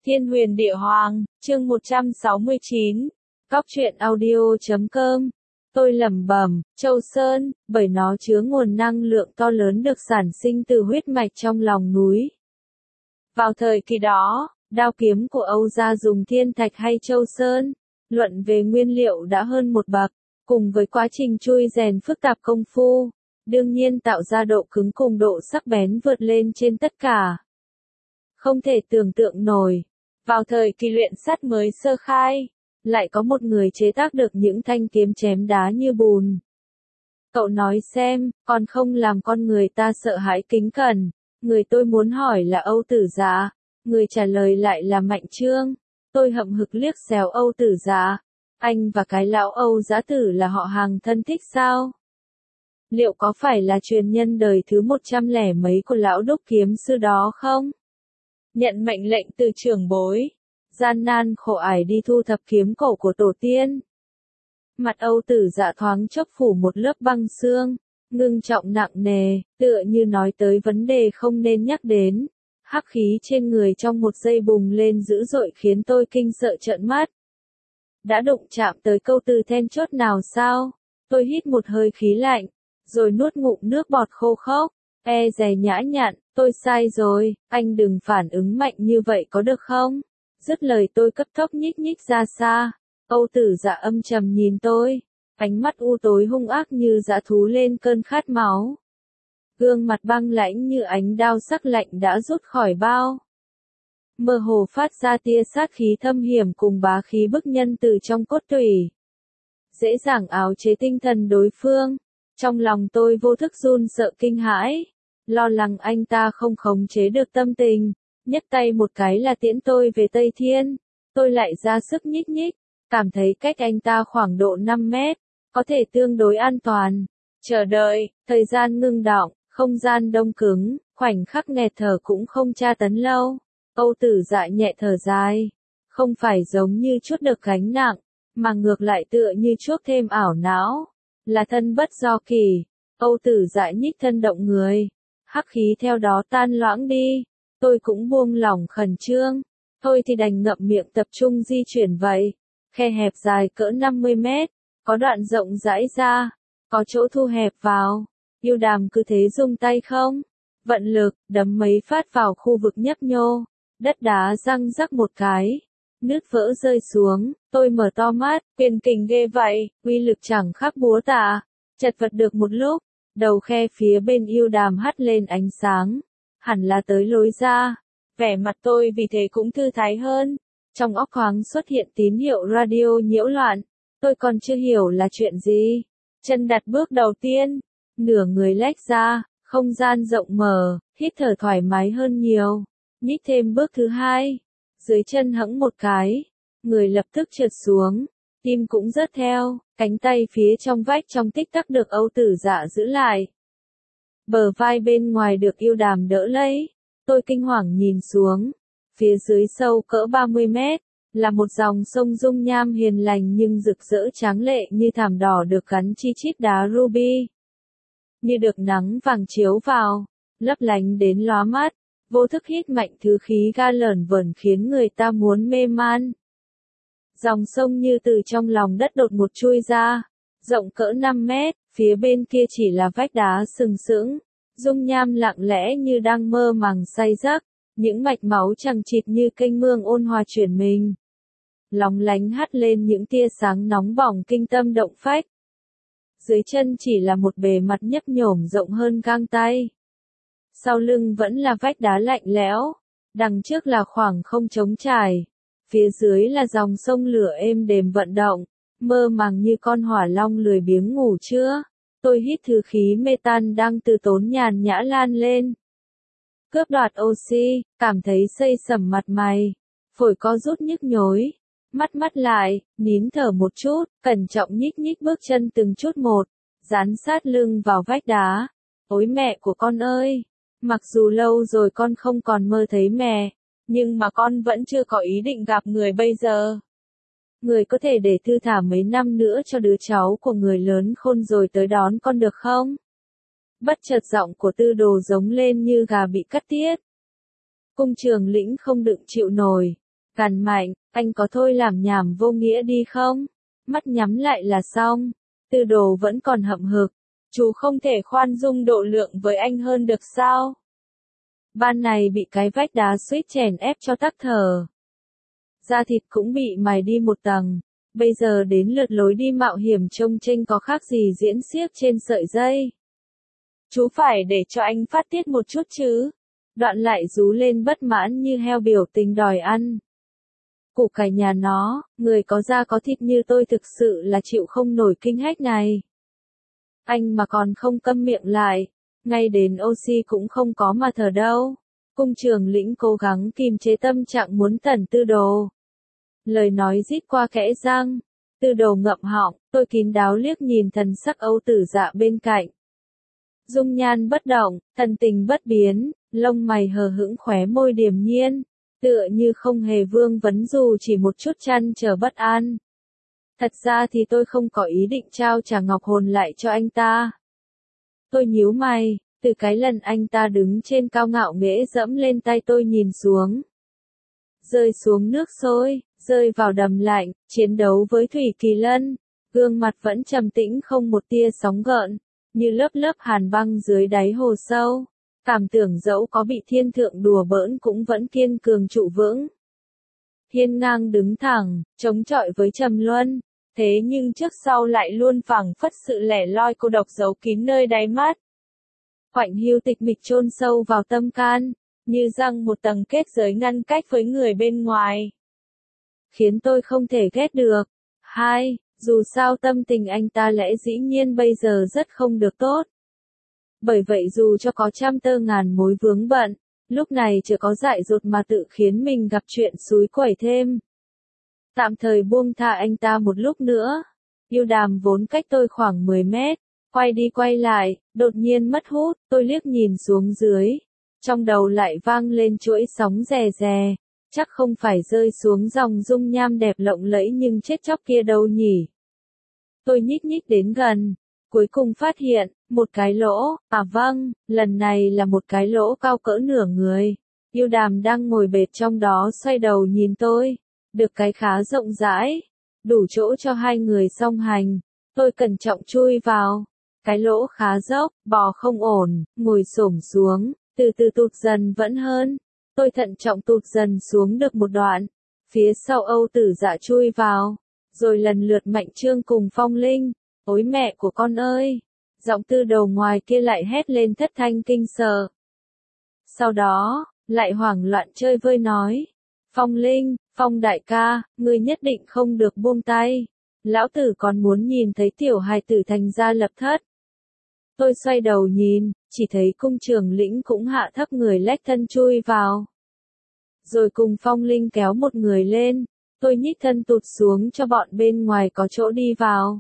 Thiên huyền địa hoàng, chương 169. Góc truyện audio.com. Tôi lẩm bẩm, Châu Sơn, bởi nó chứa nguồn năng lượng to lớn được sản sinh từ huyết mạch trong lòng núi. Vào thời kỳ đó, đao kiếm của Âu gia dùng thiên thạch hay Châu Sơn, luận về nguyên liệu đã hơn một bậc, cùng với quá trình chui rèn phức tạp công phu, đương nhiên tạo ra độ cứng cùng độ sắc bén vượt lên trên tất cả. Không thể tưởng tượng nổi, vào thời kỳ luyện sắt mới sơ khai, lại có một người chế tác được những thanh kiếm chém đá như bùn. Cậu nói xem, còn không làm con người ta sợ hãi kính cẩn. Người tôi muốn hỏi là Âu Tử Dạ, người trả lời lại là Mạnh Trương. Tôi hậm hực liếc xéo Âu Tử Dạ. Anh và cái lão Âu Giá Tử là họ hàng thân thích sao? Liệu có phải là truyền nhân đời thứ 100 lẻ mấy của lão đúc kiếm sư đó không? Nhận mệnh lệnh từ trưởng bối, gian nan khổ ải đi thu thập kiếm cổ của tổ tiên. Mặt Âu Tử Dạ thoáng chốc phủ một lớp băng xương, ngưng trọng nặng nề, tựa như nói tới vấn đề không nên nhắc đến. Hắc khí trên người trong một giây bùng lên dữ dội khiến tôi kinh sợ trợn mắt. Đã đụng chạm tới câu từ then chốt nào sao? Tôi hít một hơi khí lạnh, rồi nuốt ngụm nước bọt khô khốc. Dè nhã nhặn, tôi sai rồi, anh đừng phản ứng mạnh như vậy có được không? Dứt lời tôi cấp tốc nhích nhích ra xa. Âu Tử Dạ âm trầm nhìn tôi, ánh mắt u tối hung ác như dã thú lên cơn khát máu. Gương mặt băng lãnh như ánh đao sắc lạnh đã rút khỏi bao. Mơ hồ phát ra tia sát khí thâm hiểm cùng bá khí bức nhân từ trong cốt tủy. Dễ dàng áo chế tinh thần đối phương. Trong lòng tôi vô thức run sợ kinh hãi, lo lắng anh ta không khống chế được tâm tình, nhấc tay một cái là tiễn tôi về Tây Thiên. Tôi lại ra sức nhích nhích, cảm thấy cách anh ta khoảng độ 5 mét, có thể tương đối an toàn. Chờ đợi, thời gian ngưng đọng, không gian đông cứng, khoảnh khắc nghẹt thở cũng không tra tấn lâu. Âu Tử Dạ nhẹ thở dài, không phải giống như chuốt được gánh nặng, mà ngược lại tựa như chuốc thêm ảo não. Là thân bất do kỳ. Âu Tử Dạ nhích thân động người, hắc khí theo đó tan loãng đi. Tôi cũng buông lỏng khẩn trương, thôi thì đành ngậm miệng tập trung di chuyển vậy. Khe hẹp dài cỡ 50 mét, có đoạn rộng rãi ra, có chỗ thu hẹp vào. Yêu Đàm cứ thế dùng tay không, vận lực, đấm mấy phát vào khu vực nhấp nhô, đất đá răng rắc một cái, nứt vỡ rơi xuống. Tôi mở to mắt, quyền kình ghê vậy, uy lực chẳng khác búa tạ. Chật vật được một lúc, đầu khe phía bên Yêu Đàm hắt lên ánh sáng, hẳn là tới lối ra. Vẻ mặt tôi vì thế cũng thư thái hơn. Trong óc thoáng xuất hiện tín hiệu radio nhiễu loạn. Tôi còn chưa hiểu là chuyện gì. Chân đặt bước đầu tiên, nửa người lách ra, không gian rộng mở, hít thở thoải mái hơn nhiều. Nhích thêm bước thứ hai, dưới chân hẫng một cái, người lập tức trượt xuống, tim cũng rớt theo, cánh tay phía trong vách trong tích tắc được Âu Tử Dạ giữ lại. Bờ vai bên ngoài được Yêu Đàm đỡ lấy, tôi kinh hoàng nhìn xuống, phía dưới sâu cỡ 30 mét, là một dòng sông dung nham hiền lành nhưng rực rỡ tráng lệ như thảm đỏ được gắn chi chít đá ruby. Như được nắng vàng chiếu vào, lấp lánh đến lóa mắt, vô thức hít mạnh thứ khí ga lởn vởn khiến người ta muốn mê man. Dòng sông như từ trong lòng đất đột ngột chui ra, rộng cỡ 5 mét, phía bên kia chỉ là vách đá sừng sững, dung nham lặng lẽ như đang mơ màng say giấc, những mạch máu chằng chịt như kênh mương ôn hòa chuyển mình. Lóng lánh hắt lên những tia sáng nóng bỏng kinh tâm động phách. Dưới chân chỉ là một bề mặt nhấp nhổm rộng hơn gang tay. Sau lưng vẫn là vách đá lạnh lẽo, đằng trước là khoảng không trống trải. Phía dưới là dòng sông lửa êm đềm vận động, mơ màng như con hỏa long lười biếng ngủ trưa. Tôi hít thứ khí metan đang từ tốn nhàn nhã lan lên. Cướp đoạt oxy, cảm thấy xây sẩm mặt mày, phổi co rút nhức nhối. Mắt lại, nín thở một chút, cẩn trọng nhích nhích bước chân từng chút một, dán sát lưng vào vách đá. Ôi mẹ của con ơi! Mặc dù lâu rồi con không còn mơ thấy mẹ, nhưng mà con vẫn chưa có ý định gặp người bây giờ. Người có thể để thư thả mấy năm nữa cho đứa cháu của người lớn khôn rồi tới đón con được không? Bất chợt giọng của Tư Đồ giống lên như gà bị cắt tiết. Cung Trường Lĩnh không đựng chịu nổi, Càn Mạnh, anh có thôi làm nhảm vô nghĩa đi không? Mắt nhắm lại là xong. Tư Đồ vẫn còn hậm hực. Chú không thể khoan dung độ lượng với anh hơn được sao? Ban này bị cái vách đá suýt chèn ép cho tắc thở. Da thịt cũng bị mài đi một tầng. Bây giờ đến lượt lối đi mạo hiểm trông chênh có khác gì diễn xiếc trên sợi dây. Chú phải để cho anh phát tiết một chút chứ. Đoạn lại rú lên bất mãn như heo biểu tình đòi ăn. Củ cải nhà nó, người có da có thịt như tôi thực sự là chịu không nổi kinh hách này. Anh mà còn không câm miệng lại, ngay đến oxy cũng không có mà thở đâu. Cung Trường Lĩnh cố gắng kìm chế tâm trạng muốn tẩn Tư Đồ. Lời nói rít qua kẽ răng. Tư Đồ ngậm họng, tôi kín đáo liếc nhìn thần sắc Âu Tử Dạ bên cạnh. Dung nhan bất động, thần tình bất biến, lông mày hờ hững khóe môi điềm nhiên, tựa như không hề vương vấn dù chỉ một chút trăn trở bất an. Thật ra thì tôi không có ý định trao trả ngọc hồn lại cho anh ta. Tôi nhíu mày, từ cái lần anh ta đứng trên cao ngạo nghễ dẫm lên tay tôi nhìn xuống. Rơi xuống nước sôi, rơi vào đầm lạnh, chiến đấu với Thủy Kỳ Lân, gương mặt vẫn trầm tĩnh không một tia sóng gợn, như lớp lớp hàn băng dưới đáy hồ sâu. Cảm tưởng dẫu có bị thiên thượng đùa bỡn cũng vẫn kiên cường trụ vững. Hiên ngang đứng thẳng, chống chọi với trầm luân, thế nhưng trước sau lại luôn phảng phất sự lẻ loi cô độc giấu kín nơi đáy mắt. Khoảnh hưu tịch mịch chôn sâu vào tâm can, như răng một tầng kết giới ngăn cách với người bên ngoài. Khiến tôi không thể ghét được. Hai, dù sao tâm tình anh ta lẽ dĩ nhiên bây giờ rất không được tốt. Bởi vậy dù cho có trăm tơ ngàn mối vướng bận, lúc này chưa có dại dột mà tự khiến mình gặp chuyện xúi quẩy thêm. Tạm thời buông tha anh ta một lúc nữa. Yêu Đàm vốn cách tôi khoảng 10 mét, quay đi quay lại, đột nhiên mất hút, tôi liếc nhìn xuống dưới. Trong đầu lại vang lên chuỗi sóng rè rè, chắc không phải rơi xuống dòng dung nham đẹp lộng lẫy nhưng chết chóc kia đâu nhỉ. Tôi nhích nhích đến gần, cuối cùng phát hiện, một cái lỗ, à vâng, lần này là một cái lỗ cao cỡ nửa người. Yêu Đàm đang ngồi bệt trong đó xoay đầu nhìn tôi, được cái khá rộng rãi, đủ chỗ cho hai người song hành. Tôi cẩn trọng chui vào, cái lỗ khá dốc, bò không ổn, ngồi xổm xuống, từ từ tụt dần vẫn hơn. Tôi thận trọng tụt dần xuống được một đoạn, phía sau Âu Tử Dạ chui vào, rồi lần lượt Mạnh Trương cùng Phong Linh. Ôi mẹ của con ơi! Giọng Tư Đồ ngoài kia lại hét lên thất thanh kinh sợ. Sau đó, lại hoảng loạn chơi vơi nói. Phong Linh, Phong đại ca, ngươi nhất định không được buông tay. Lão tử còn muốn nhìn thấy tiểu hài tử thành gia lập thất. Tôi xoay đầu nhìn, chỉ thấy Cung Trường Lĩnh cũng hạ thấp người lách thân chui vào. Rồi cùng Phong Linh kéo một người lên, tôi nhích thân tụt xuống cho bọn bên ngoài có chỗ đi vào.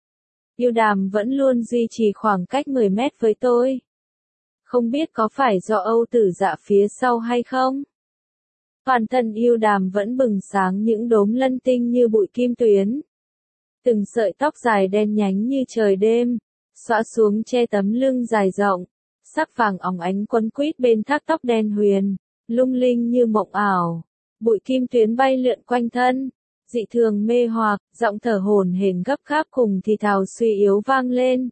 Yêu Đàm vẫn luôn duy trì khoảng cách 10 mét với tôi. Không biết có phải do Âu Tử Dạ phía sau hay không? Toàn thân Yêu Đàm vẫn bừng sáng những đốm lân tinh như bụi kim tuyến. Từng sợi tóc dài đen nhánh như trời đêm, xõa xuống che tấm lưng dài rộng, sắc vàng óng ánh quấn quýt bên thác tóc đen huyền, lung linh như mộng ảo. Bụi kim tuyến bay lượn quanh thân, dị thường mê hoặc, giọng thở hổn hển gấp gáp cùng thì thào suy yếu vang lên.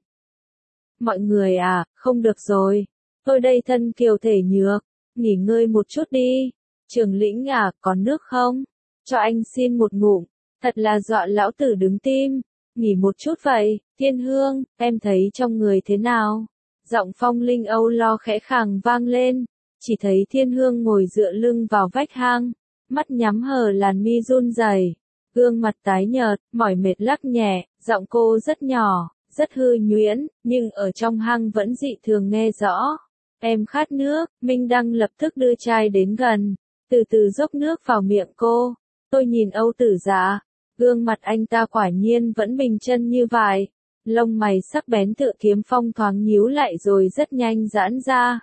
Mọi người à, không được rồi. Tôi đây thân kiều thể nhược, nghỉ ngơi một chút đi. Trường Lĩnh à, còn nước không? Cho anh xin một ngụm, thật là dọa lão tử đứng tim. Nghỉ một chút vậy, Thiên Hương, em thấy trong người thế nào? Giọng Phong Linh âu lo khẽ khàng vang lên, chỉ thấy Thiên Hương ngồi dựa lưng vào vách hang, mắt nhắm hờ làn mi run rẩy, gương mặt tái nhợt, mỏi mệt lắc nhẹ, giọng cô rất nhỏ, rất hư nhuyễn, nhưng ở trong hang vẫn dị thường nghe rõ. Em khát nước, Minh Đăng lập tức đưa chai đến gần, từ từ dốc nước vào miệng cô. Tôi nhìn Âu Tử Dạ, gương mặt anh ta quả nhiên vẫn bình chân như vải, lông mày sắc bén tựa kiếm phong thoáng nhíu lại rồi rất nhanh giãn ra.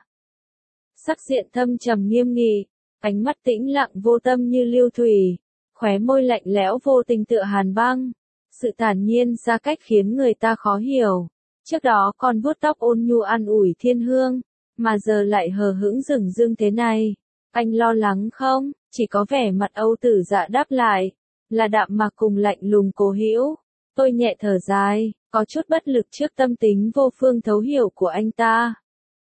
Sắc diện thâm trầm nghiêm nghị, ánh mắt tĩnh lặng vô tâm như lưu thủy, khóe môi lạnh lẽo vô tình tựa hàn băng, sự thản nhiên xa cách khiến người ta khó hiểu. Trước đó còn vuốt tóc ôn nhu an ủi Thiên Hương, mà giờ lại hờ hững dửng dưng thế này. Anh lo lắng không? Chỉ có vẻ mặt Âu Tử Dạ đáp lại, là đạm mạc cùng lạnh lùng cố hữu. Tôi nhẹ thở dài, có chút bất lực trước tâm tính vô phương thấu hiểu của anh ta.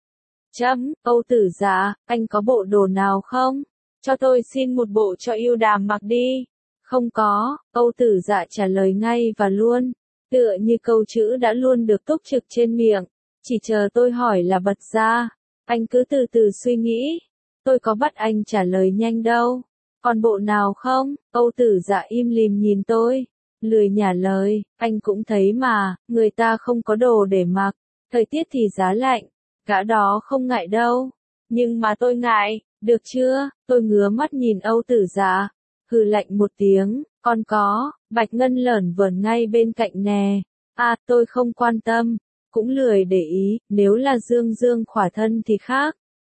Âu Tử Dạ, anh có bộ đồ nào không? Cho tôi xin một bộ cho Yêu Đàm mặc đi. Không có, Âu Tử Dạ trả lời ngay và luôn, tựa như câu chữ đã luôn được túc trực trên miệng, chỉ chờ tôi hỏi là bật ra. Anh cứ từ từ suy nghĩ, tôi có bắt anh trả lời nhanh đâu. Còn bộ nào không? Âu Tử Dạ im lìm nhìn tôi, lười nhả lời, anh cũng thấy mà, người ta không có đồ để mặc, thời tiết thì giá lạnh, gã đó không ngại đâu. Nhưng mà tôi ngại, được chưa? Tôi ngứa mắt nhìn Âu Tử Dạ, hừ lạnh một tiếng, còn có, Bạch Ngân lởn vởn ngay bên cạnh nè. Tôi không quan tâm, cũng lười để ý, nếu là Dương Dương khỏa thân thì khác.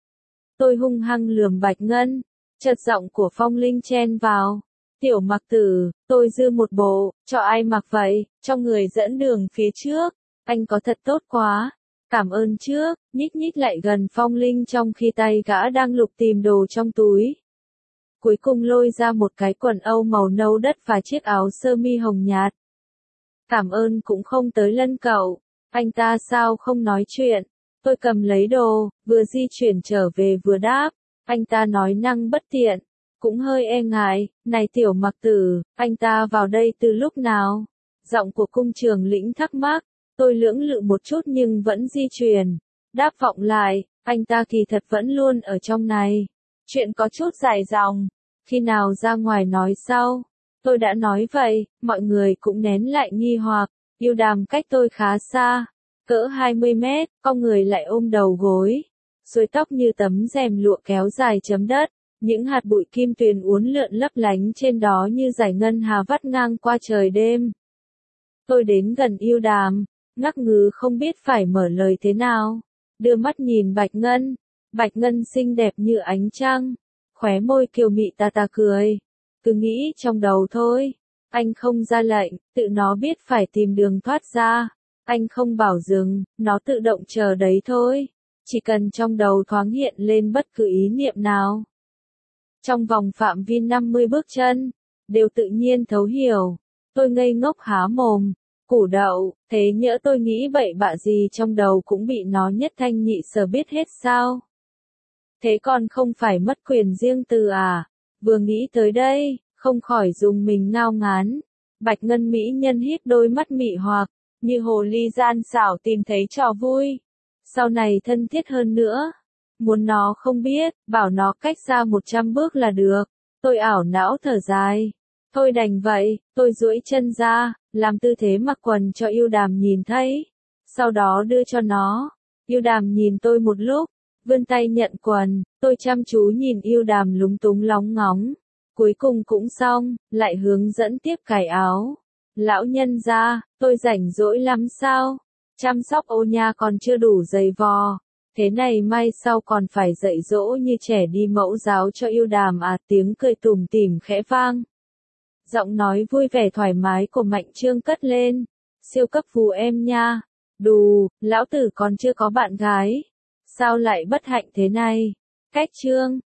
Tôi hung hăng lườm Bạch Ngân, chợt giọng của Phong Linh chen vào. Tiểu Mặc Tử, tôi dư một bộ, cho ai mặc vậy, cho người dẫn đường phía trước, anh có thật tốt quá. Cảm ơn trước, nhích nhích lại gần Phong Linh trong khi tay gã đang lục tìm đồ trong túi. Cuối cùng lôi ra một cái quần âu màu nâu đất và chiếc áo sơ mi hồng nhạt. Cảm ơn cũng không tới lân cậu, anh ta sao không nói chuyện. Tôi cầm lấy đồ, vừa di chuyển trở về vừa đáp, anh ta nói năng bất tiện, cũng hơi e ngại, này Tiểu Mặc Tử, anh ta vào đây từ lúc nào? Giọng của cung trường lĩnh thắc mắc, tôi lưỡng lự một chút nhưng vẫn di chuyển, đáp vọng lại, anh ta kỳ thật vẫn luôn ở trong này. Chuyện có chút dài dòng, khi nào ra ngoài nói sau. Tôi đã nói vậy, mọi người cũng nén lại nghi hoặc, Yêu Đàm cách tôi khá xa, cỡ 20 mét, con người lại ôm đầu gối, xuôi tóc như tấm rèm lụa kéo dài chấm đất, những hạt bụi kim tuyền uốn lượn lấp lánh trên đó như dải ngân hà vắt ngang qua trời đêm. Tôi đến gần Yêu Đàm, ngắc ngứ không biết phải mở lời thế nào, đưa mắt nhìn Bạch Ngân xinh đẹp như ánh trăng, khóe môi kiều mị ta cười, cứ nghĩ trong đầu thôi, anh không ra lệnh, tự nó biết phải tìm đường thoát ra, anh không bảo dừng, nó tự động chờ đấy thôi, chỉ cần trong đầu thoáng hiện lên bất cứ ý niệm nào. Trong vòng phạm vi 50 bước chân, đều tự nhiên thấu hiểu, tôi ngây ngốc há mồm, củ đậu, thế nhỡ tôi nghĩ bậy bạ gì trong đầu cũng bị nó nhất thanh nhị sở biết hết sao? Thế còn không phải mất quyền riêng tư à? Vừa nghĩ tới đây, không khỏi dùng mình ngao ngán. Bạch Ngân mỹ nhân híp đôi mắt mị hoặc, như hồ ly gian xảo tìm thấy trò vui. Sau này thân thiết hơn nữa. Muốn nó không biết, bảo nó cách ra 100 bước là được. Tôi ảo não thở dài. Thôi đành vậy, tôi duỗi chân ra, làm tư thế mặc quần cho Yêu Đàm nhìn thấy. Sau đó đưa cho nó. Yêu Đàm nhìn tôi một lúc, vươn tay nhận quần, tôi chăm chú nhìn Yêu Đàm lúng túng lóng ngóng. Cuối cùng cũng xong, lại hướng dẫn tiếp cài áo. Lão nhân gia, tôi rảnh rỗi lắm sao? Chăm sóc ô nha còn chưa đủ dày vò. Thế này mai sau còn phải dạy dỗ như trẻ đi mẫu giáo cho Yêu Đàm à, tiếng cười tủm tỉm khẽ vang. Giọng nói vui vẻ thoải mái của Mạnh Trương cất lên. Siêu cấp phù em nha. Đù, lão tử còn chưa có bạn gái. Sao lại bất hạnh thế này? Cách Trương,